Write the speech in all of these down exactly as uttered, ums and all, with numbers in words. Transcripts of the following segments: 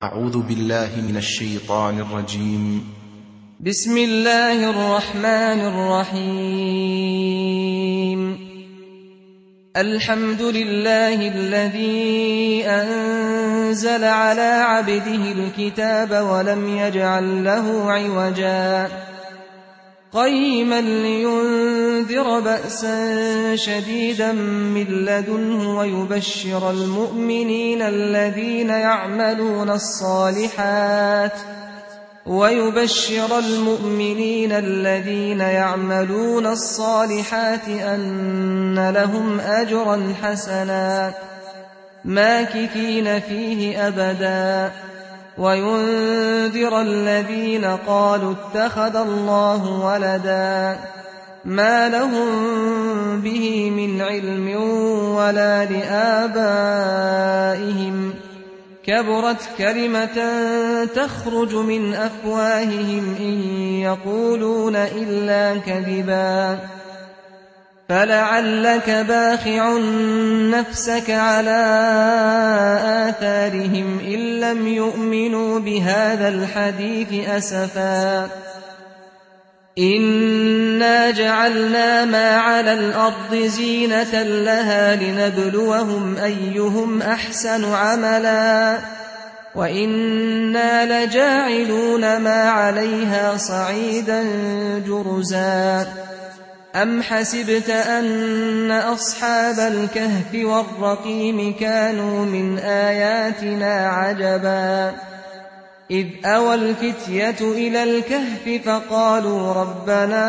أعوذ بالله من الشيطان الرجيم. بسم الله الرحمن الرحيم. الحمد لله الذي أنزل على عبده الكتاب ولم يجعل له عوجا قيما لينذر بأسا شديدا من لدنه ويبشر المؤمنين الذين يعملون الصالحات ويبشر المؤمنين الذين يعملون الصالحات أن لهم أجرا حسنا ماكثين فيه أبدا وينذر الذين قالوا اتخذ الله ولدا ما لهم به من علم ولا لآبائهم كبرت كلمة تخرج من أفواههم إن يقولون إلا كذبا فلعلك باخع نفسك على آثارهم إن لم يؤمنوا بهذا الحديث أسفا إنا جعلنا ما على الأرض زينة لها لنبلوهم أيهم أحسن عملا وإنا لجاعلون ما عليها صعيدا جرزا أم حسبت أن أصحاب الكهف والرقيم كانوا من آياتنا عجبا إذ أوى الفتية إلى الكهف فقالوا ربنا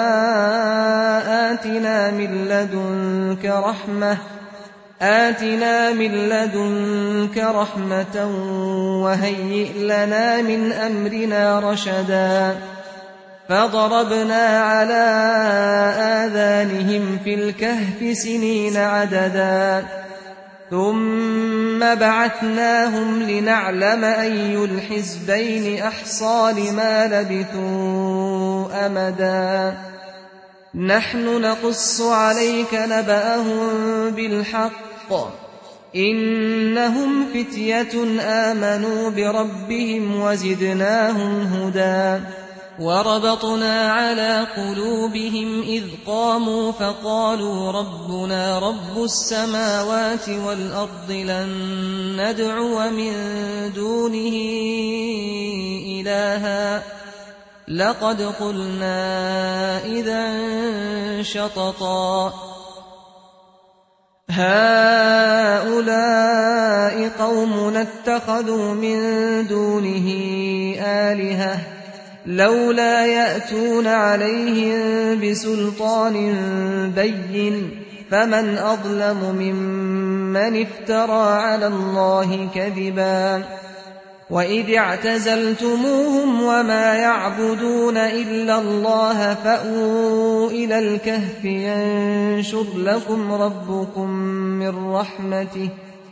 آتنا من لدنك رحمة آتنا من لدنك رحمة وهيئ لنا من أمرنا رشدا فضربنا على آذانهم في الكهف سنين عددا ثم بعثناهم لنعلم أي الحزبين أحصى لما لبثوا أمدا نحن نقص عليك نبأهم بالحق إنهم فتية آمنوا بربهم وزدناهم هدى وربطنا على قلوبهم إذ قاموا فقالوا ربنا رب السماوات والأرض لن ندعو من دونه إلها لقد قلنا إذا شططا هؤلاء قومنا اتخذوا من دونه آلهة لولا يأتون عليهم بسلطان بين فمن أظلم ممن افترى على الله كذبا وإذ اعتزلتموهم وما يعبدون إلا الله فأووا إلى الكهف ينشر لكم ربكم من رحمته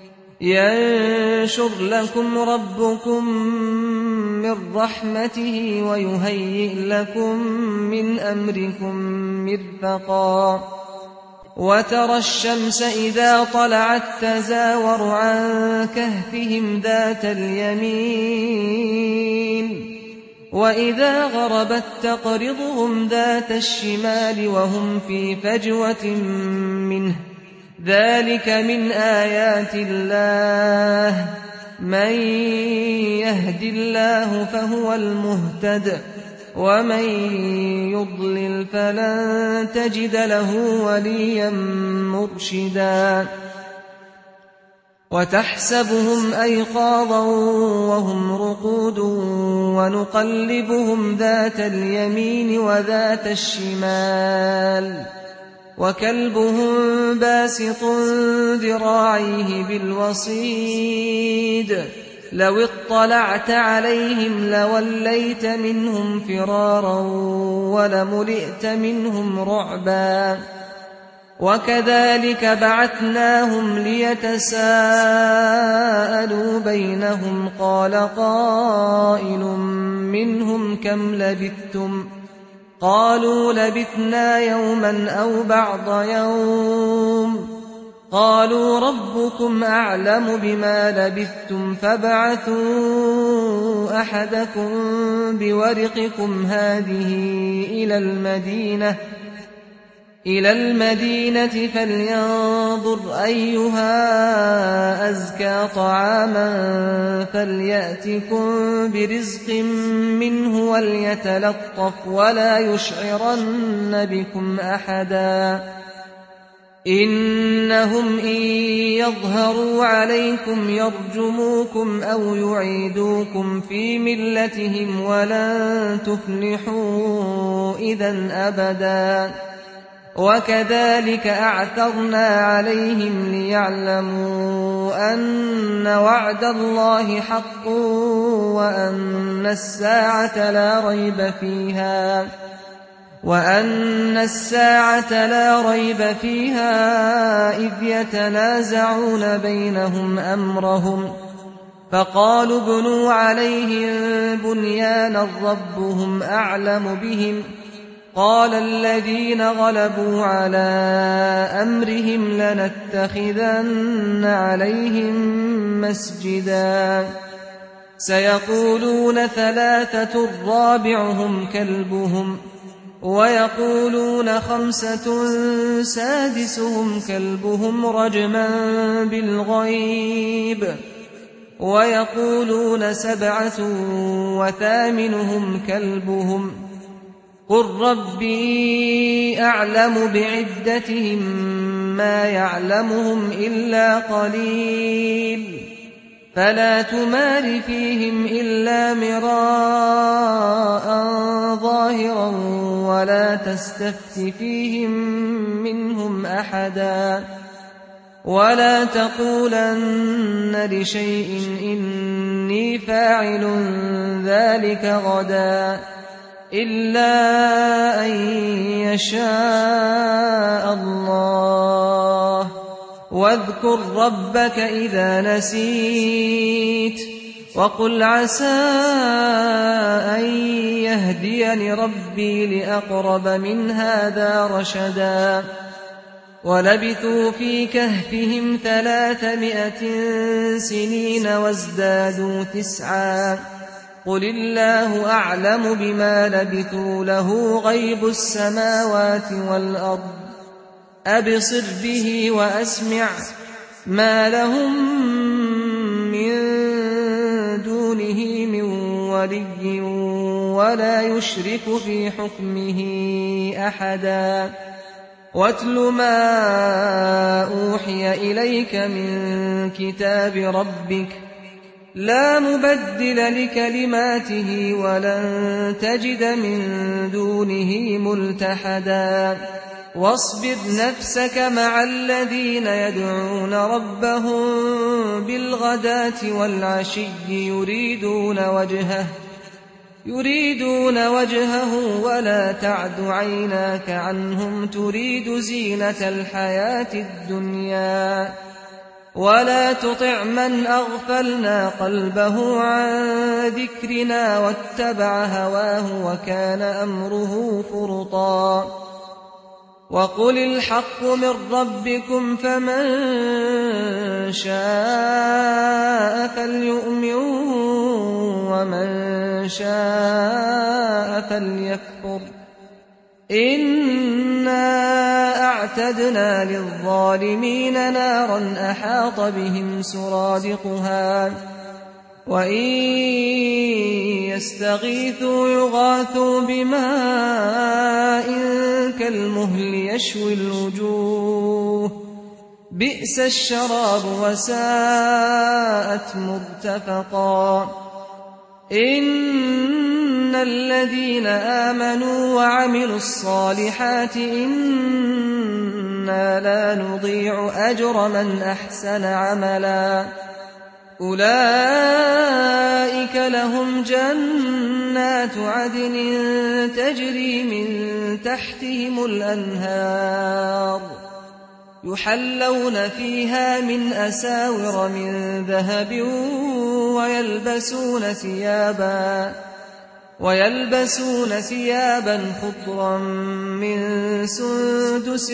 ينشر لكم ربكم من رحمته ويهيئ لكم من أمركم مرفقا وترى الشمس إذا طلعت تزاور عن كهفهم ذات اليمين وإذا غربت تقرضهم ذات الشمال وهم في فجوة منه ذلك من آيات الله من يهد الله فهو المهتد ومن يضلل فلن تجد له وليا مرشدا وتحسبهم أيقاظا وهم رقود ونقلبهم ذات اليمين وذات الشمال وكلبهم باسط ذراعيه بالوصيد لو اطلعت عليهم لوليت منهم فرارا ولملئت منهم رعبا وكذلك بعثناهم ليتساءلوا بينهم قال قائل منهم كم لبثتم قالوا لبثنا يوما أو بعض يوم قالوا ربكم أعلم بما لبثتم فابعثوا أحدكم بورقكم هذه إلى المدينة إلى المدينة فلينظر أيها أزكى طعاما فليأتكم برزق منه وليتلطف ولا يشعرن بكم أحدا إنهم إن يظهروا عليكم يرجموكم أو يعيدوكم في ملتهم ولن تفلحوا إذا أبدا وكذلك أعثرنا عليهم ليعلموا أن وعد الله حق وأن الساعة لا ريب فيها وأن الساعة لا ريب فيها إذ يتنازعون بينهم أمرهم فقالوا ابنوا عليهم بنيانا ربهم أعلم بهم قال الذين غلبوا على أمرهم لنتخذن عليهم مسجدا سيقولون ثلاثة رابعهم كلبهم ويقولون خمسة سادسهم كلبهم رجما بالغيب ويقولون سبعة وثامنهم كلبهم قل ربي أعلم بعدتهم ما يعلمهم إلا قليل فلا تمار فيهم إلا مراء ظاهرا ولا تستفت فيهم منهم أحدا ولا تقولن لشيء إني فاعل ذلك غدا إلا أن يشاء الله واذكر ربك إذا نسيت وقل عسى أن يهديني ربي لأقرب من هذا رشدا ولبثوا في كهفهم ثلاثمائة سنين وازدادوا تسعا قل الله أعلم بما لبثوا له غيب السماوات والأرض أبصر به وأسمع ما لهم من دونه من ولي ولا يشرك في حكمه أحدا واتل ما أوحي إليك من كتاب ربك لا مبدل لكلماته ولن تجد من دونه ملتحدا واصبر نفسك مع الذين يدعون ربهم بالغداة والعشي يريدون وجهه يريدون وجهه ولا تعد عيناك عنهم تريد زينة الحياة الدنيا ولا تطع من أغفلنا قلبه عن ذكرنا واتبع هواه وكان أمره فرطا وقل الحق من ربكم فمن شاء فليؤمن ومن شاء فليكفر إنا أعتدنا للظالمين نارا أحاط بهم سرادقها وإن يستغيثوا يغاثوا بماء كالمهل يشوي الوجوه بئس الشراب وساءت مرتفقا إن الذين آمنوا وعملوا الصالحات إنا لا نضيع أجر من أحسن عملا أولئك لهم جنات عدن تجري من تحتهم الأنهار يحلون فيها من أساور من ذهب ويلبسون ثيابا ويلبسون ثيابا خضرا من سندس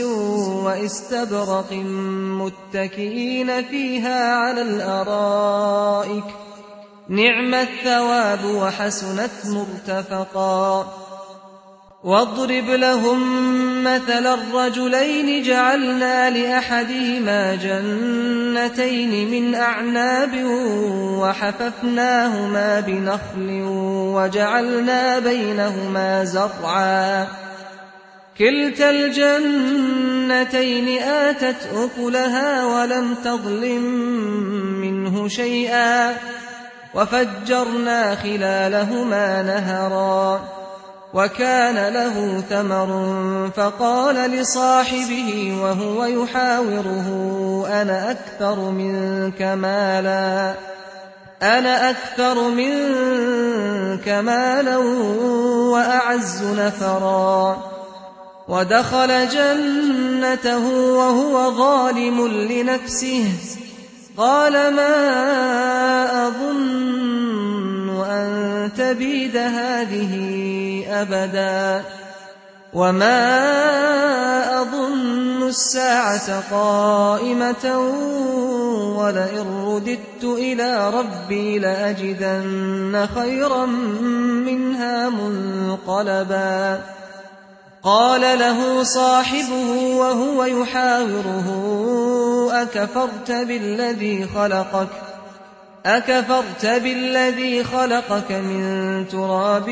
وإستبرق متكئين فيها على الأرائك نعم الثواب وحسنت مرتفقا واضرب لهم مثل الرجلين جعلنا لأحدهما جنتين من أعناب وحففناهما بنخل وجعلنا بينهما زرعا كلتا الجنتين آتت أكلها ولم تظلم منه شيئا وفجرنا خلالهما نهرا وكان له ثمر فقال لصاحبه وهو يحاوره أنا أكثر منك مالا أنا أكثر منك مالا وأعز نفرا ودخل جنته وهو ظالم لنفسه قال ما أظن أن تبيد هذه أبدا وما أظن الساعة قائمة ولئن رددت إلى ربي لأجدن خيرا منها منقلبا قال له صاحبه وهو يحاوره أكفرت بالذي خلقك أكفرت بالذي خلقك من تراب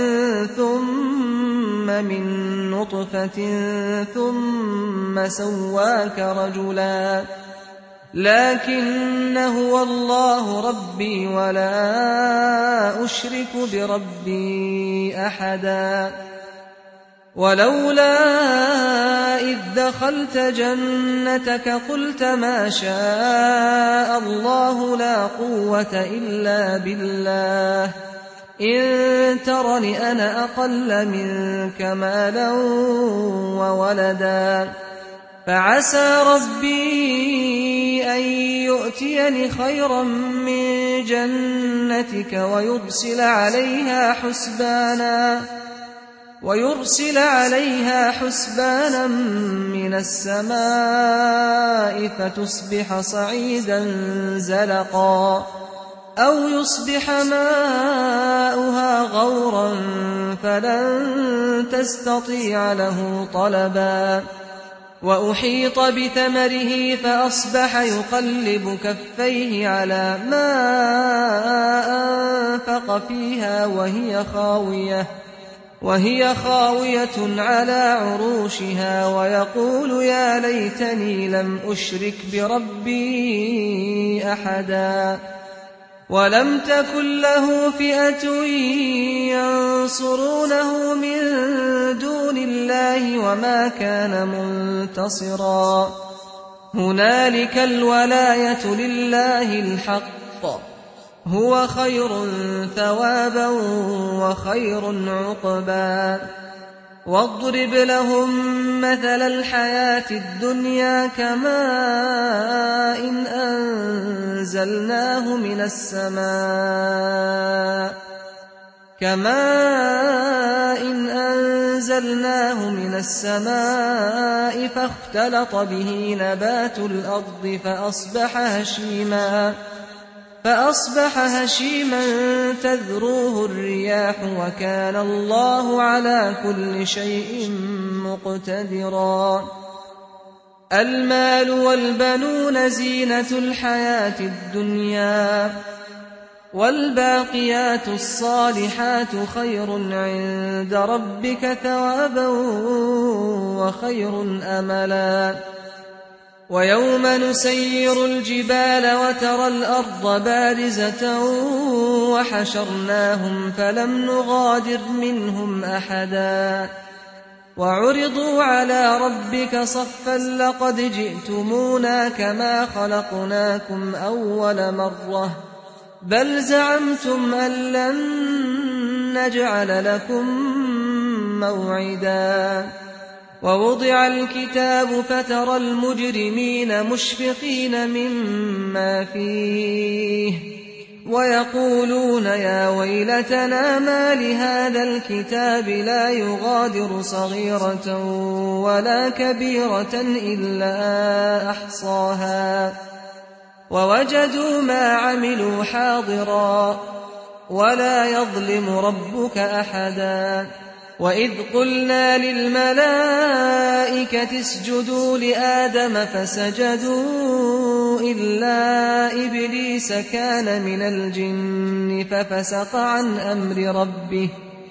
ثم من نطفة ثم سواك رجلا لكن هو الله ربي ولا أشرك بربي أحدا ولولا إذ دخلت جنتك قلت ما شاء الله لا قوة إلا بالله إن ترني أنا أقل منك مالا وولدا فعسى ربي أن يؤتيني خيرا من جنتك ويرسل عليها حسبانا ويرسل عليها حسبانا من السماء فتصبح صعيدا زلقا أو يصبح ماؤها غورا فلن تستطيع له طلبا وأحيط بثمره فأصبح يقلب كفيه على ما أنفق فيها وهي خاوية وهي خاوية على عروشها ويقول يا ليتني لم أشرك بربي أحدا ولم تكن له فئة ينصرونه من دون الله وما كان منتصرا هنالك الولاية لله الحق هو خير ثوابا وخير عقبا واضرب لهم مثل الحياة الدنيا كماء إن أنزلناه من السماء كماء إن أنزلناه من السماء فاختلط به نبات الأرض فأصبح هشيما فأصبح هشيما تذروه الرياح وكان الله على كل شيء مقتدرا المال والبنون زينة الحياة الدنيا والباقيات الصالحات خير عند ربك ثوابا وخير أملا ويوم نسير الجبال وترى الأرض بارزة وحشرناهم فلم نغادر منهم أحدا وعرضوا على ربك صفا لقد جئتمونا كما خلقناكم أول مرة بل زعمتم أن لن نجعل لكم موعدا ووضع الكتاب فترى المجرمين مشفقين مما فيه ويقولون يا ويلتنا ما لهذا الكتاب لا يغادر صغيرة ولا كبيرة إلا أحصاها ووجدوا ما عملوا حاضرا ولا يظلم ربك أحدا وإذ قلنا للملائكة اسجدوا لآدم فسجدوا إلا إبليس كان من الجن ففسق عن أمر ربه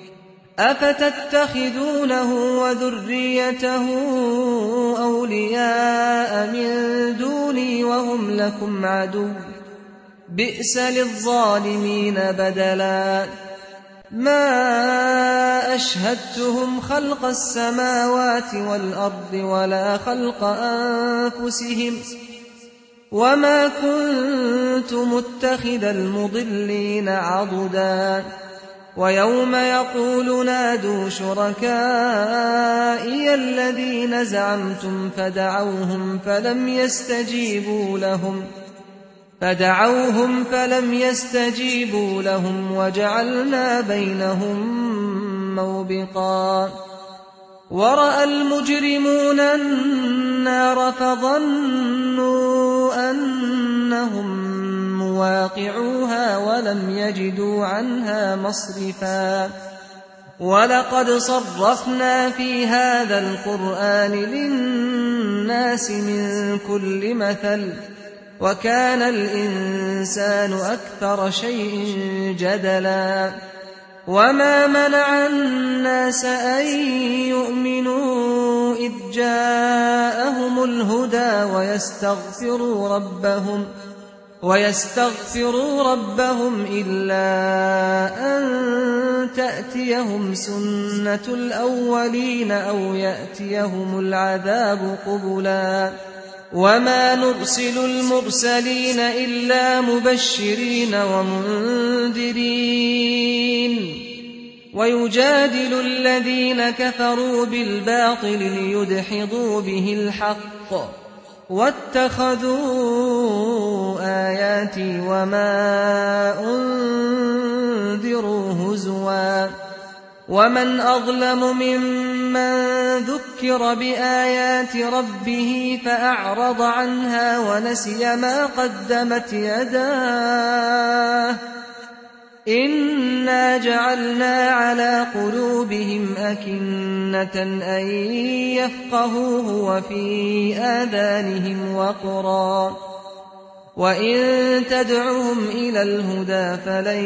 أفتتخذونه وذريته أولياء من دوني وهم لكم عدو بئس للظالمين بدلا ما أشهدتهم خلق السماوات والأرض ولا خلق أنفسهم وما كنت متخذ المضلين عضدا ويوم يقول نادوا شركائي الذين زعمتم فدعوهم فلم يستجيبوا لهم فدعوهم فلم يستجيبوا لهم وجعلنا بينهم موبقا ورأى المجرمون النار فظنوا أنهم مواقعوها ولم يجدوا عنها مصرفا ولقد صرفنا في هذا القرآن للناس من كل مثل وكان الإنسان أكثر شيء جدلا وما منع الناس أن يؤمنوا إذ جاءهم الهدى ويستغفروا ربهم ويستغفروا ربهم إلا أن تأتيهم سنة الأولين أو يأتيهم العذاب قبلا وما نرسل المرسلين إلا مبشرين ومنذرين ويجادل الذين كفروا بالباطل ليدحضوا به الحق واتخذوا آياتي وما أنذروا هزوا ومن أظلم ممن ذكر بآيات ربه فأعرض عنها ونسي ما قدمت يداه إنا جعلنا على قلوبهم أكنة أن يفقهوه وفي آذانهم وقرا وإن تدعهم إلى الهدى فلن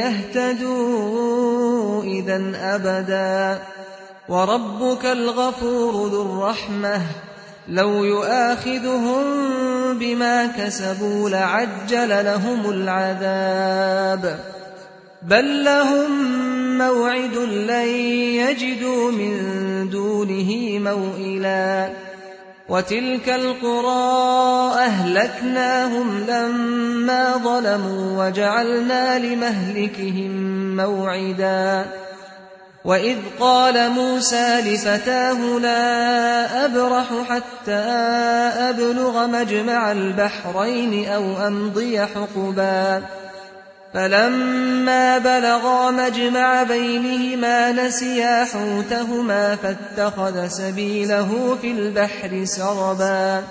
يهتدوا إذا أبدا وربك الغفور ذو الرحمة لو يؤاخذهم بما كسبوا لعجل لهم العذاب بل لهم موعد لن يجدوا من دونه موئلا وتلك القرى أهلكناهم لما ظلموا وجعلنا لمهلكهم موعدا وإذ قال موسى لفتاه لا أبرح حتى أبلغ مجمع البحرين أو أمضي حقبا فلما بلغا مجمع بينهما نسيا حوتهما فاتخذ سبيله في البحر سربا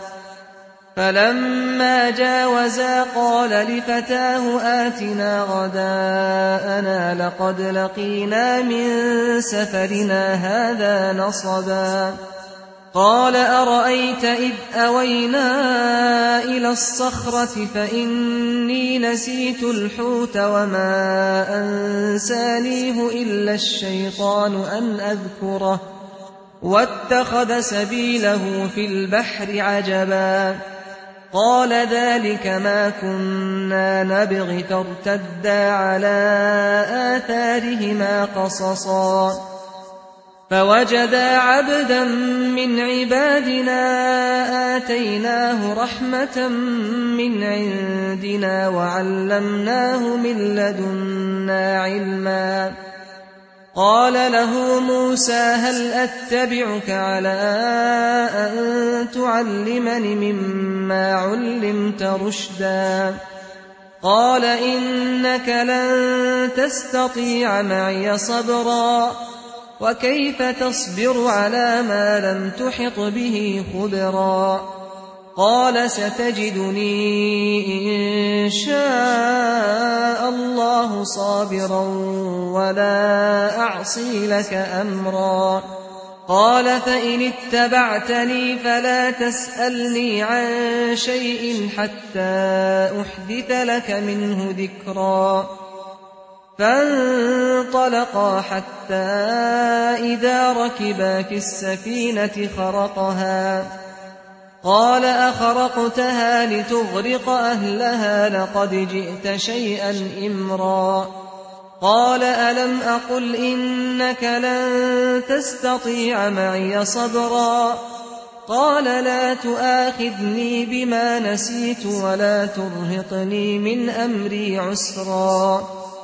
فلما جاوزا قال لفتاه آتنا غداءنا لقد لقينا من سفرنا هذا نصبا قال أرأيت إذ أوينا إلى الصخرة فإني نسيت الحوت وما أنسانيه إلا الشيطان أن أذكره واتخذ سبيله في البحر عجبا قال ذلك ما كنا نبغي فارتدا على آثارهما قصصا فوجدا عبدا من عبادنا آتيناه رحمة من عندنا وعلمناه من لدنا علما قال له موسى هل أتبعك على أن تعلمني مما علمت رشدا قال إنك لن تستطيع معي صبرا وكيف تصبر على ما لم تحط به خبرا قال ستجدني إن شاء الله صابرا ولا أعصي لك أمرا. قال فإن اتبعتني فلا تسألني عن شيء حتى أحدث لك منه ذكرا. فانطلقا حتى إذا ركبا في السفينة خرقها قال أخرقتها لتغرق أهلها لقد جئت شيئا إمرا. قال ألم أقل إنك لن تستطيع معي صبرا. قال لا تؤاخذني بما نسيت ولا ترهقني من أمري عسرا.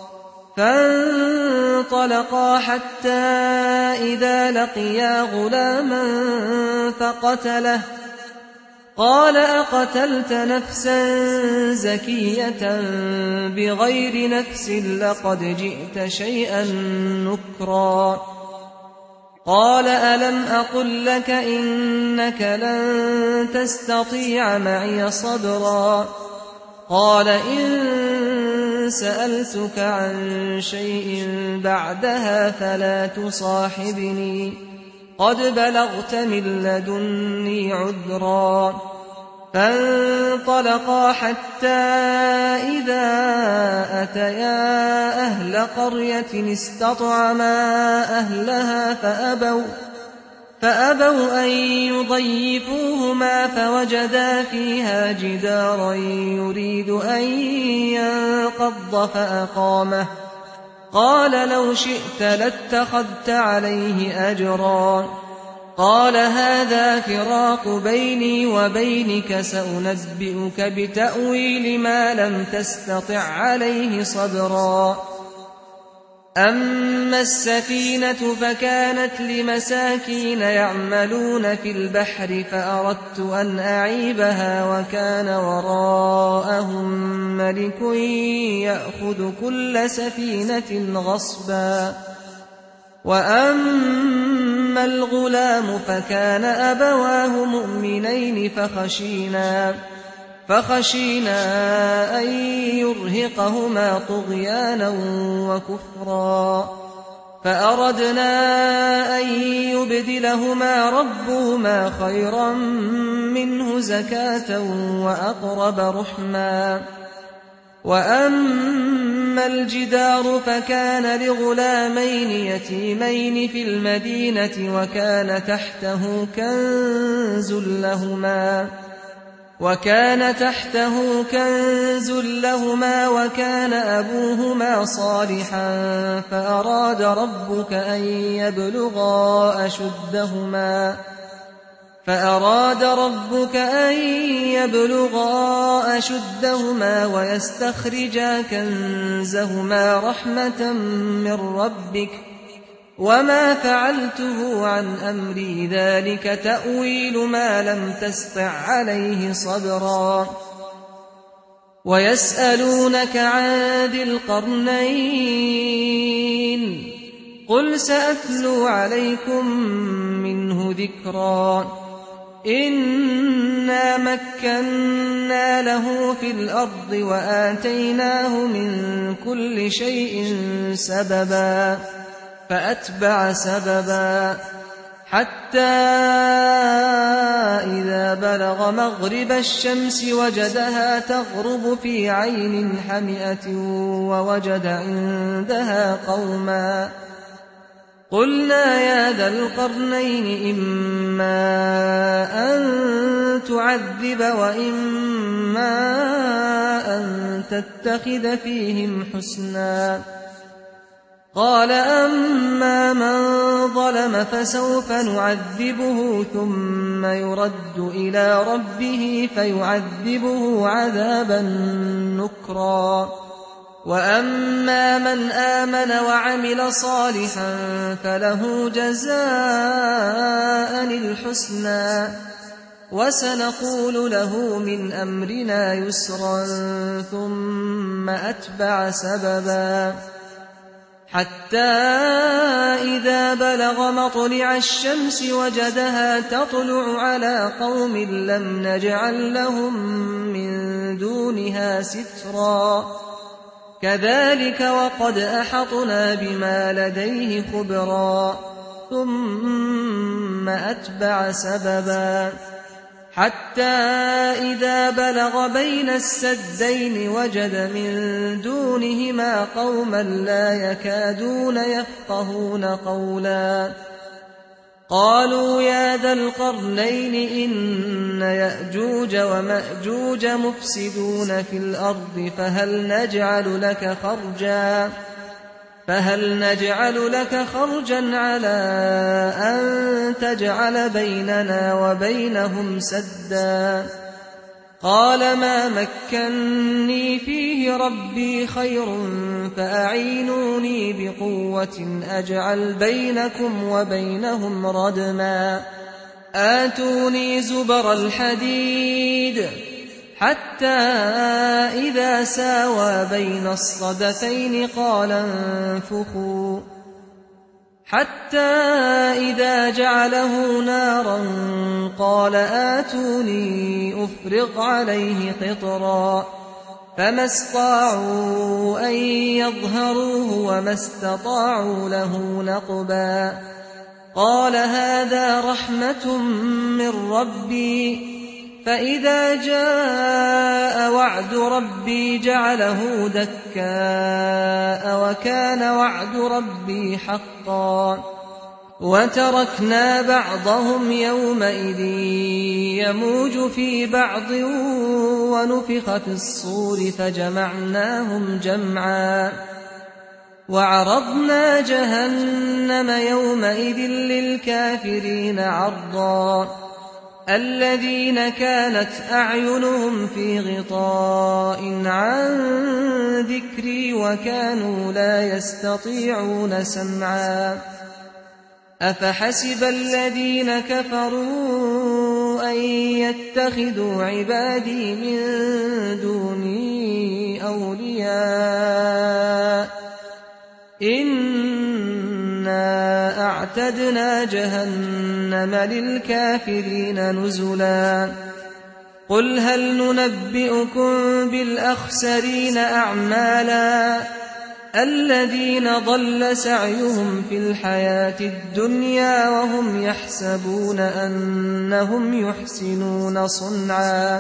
فانطلقا حتى إذا لقيا غلاما فقتله قال أقتلت نفسا زكية بغير نفس لقد جئت شيئا نكرا. قال ألم أقل لك إنك لن تستطيع معي صبرا. قال إن سألتك عن شيء بعدها فلا تصاحبني قد بلغت من لدني عذرا. فانطلقا حتى إذا أتيا أهل قرية استطعما أهلها فأبوا, فأبوا أن يضيفوهما فوجدا فيها جدارا يريد أن ينقض فأقامه. قال لو شئت لاتخذت عليه أجرا. قال هذا فراق بيني وبينك سأنبئك بتأويل ما لم تستطع عليه صبرا. أما السفينة فكانت لمساكين يعملون في البحر فأردت أن أعيبها وكان وراءهم ملك يأخذ كل سفينة غصبا. وأما الغلام فكان أبواه مؤمنين فخشينا فخشينا أن يرهقهما طغيانا وكفرا. فأردنا أن يبدلهما ربهما خيرا منه زكاة وأقرب رحما. وأما الجدار فكان لغلامين يتيمين في المدينة وكان تحته كنز لهما وكان تحته كنز لهما وكان أبوهما صالحا فأراد ربك أن يبلغا أشدهما فأراد ربك أن يبلغا أشدهما ويستخرجا كنزهما رحمة من ربك وما فعلته عن أمري ذلك تأويل ما لم تستطع عليه صبرا. ويسألونك عن ذي القرنين قل سأتلو عليكم منه ذكرا. إنا مكنا له في الأرض وآتيناه من كل شيء سببا فأتبع سببا حتى إذا بلغ مغرب الشمس وجدها تغرب في عين حمئة ووجد عندها قوما. قلنا يا ذا القرنين إما أن تعذب وإما أن تتخذ فيهم حسنا. قال أما من ظلم فسوف نعذبه ثم يرد إلى ربه فيعذبه عذابا نكرا. وأما من آمن وعمل صالحا فله جزاء الحسنى وسنقول له من أمرنا يسرا ثم أتبع سببا حتى إذا بلغ مطلع الشمس وجدها تطلع على قوم لم نجعل لهم من دونها سترا كذلك وقد أحطنا بما لديه خبرا ثم أتبع سببا حتى إذا بلغ بين السدين وجد من دونهما قوما لا يكادون يفقهون قولا قالوا يا ذا القرنين إن يأجوج ومأجوج مفسدون في الأرض فهل نجعل لك خرجا فهل نجعل لك خرجا على أن تجعل بيننا وبينهم سدا قال ما مكني فيه ربي خير فأعينوني بقوة أجعل بينكم وبينهم ردما آتوني زبر الحديد حتى إذا ساوى بين الصدفين قال انفخوا حتى إذا جعله نارا قال آتوني أفرغ عليه قطرا فما استطاعوا أن يظهروه وما استطاعوا له نقبا قال هذا رحمة من ربي فإذا جاء وعد ربي جعله دكاء وكان وعد ربي حقا وتركنا بعضهم يومئذ يموج في بعض ونفخ في الصور فجمعناهم جمعا وعرضنا جهنم يومئذ للكافرين عرضا الذين كانت أعينهم في غطاء عن ذكري وكانوا لا يستطيعون سمعا أفحسب الذين كفروا أن يتخذوا عبادي من دوني أولياء إنا أعتدنا جهنم للكافرين نزلا قل هل ننبئكم بالأخسرين أعمالا الذين ضل سعيهم في الحياة الدنيا وهم يحسبون أنهم يحسنون صنعا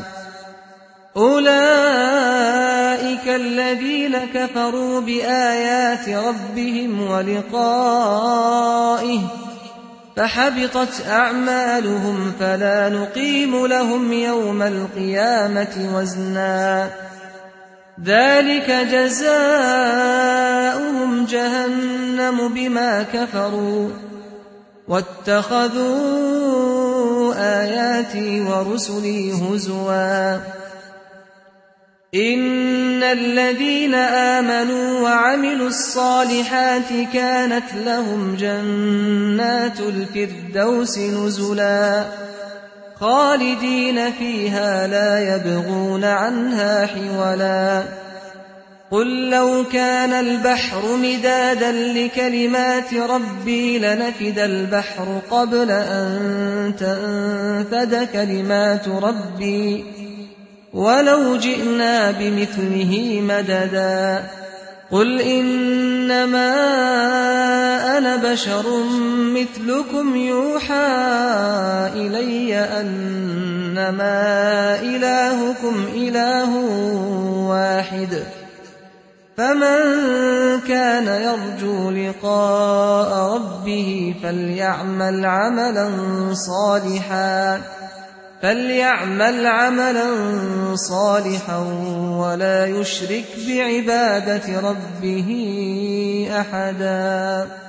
أولئك الذين كفروا بآيات ربهم ولقائه فحبطت أعمالهم فلا نقيم لهم يوم القيامة وزنا ذلك جزاؤهم جهنم بما كفروا واتخذوا آياتي ورسلي هزوا إن الذين آمنوا وعملوا الصالحات كانت لهم جنات الفردوس نزلا خالدين فيها لا يبغون عنها حولا قل لو كان البحر مدادا لكلمات ربي لنفد البحر قبل أن تنفد كلمات ربي ولو جئنا بمثله مددا قل إنما أنا بشر مثلكم يوحى إلي أنما إلهكم إله واحد فمن كان يرجو لقاء ربه فليعمل عملا صالحا فليعمل عملا صالحا ولا يشرك بعبادة ربه أحدا.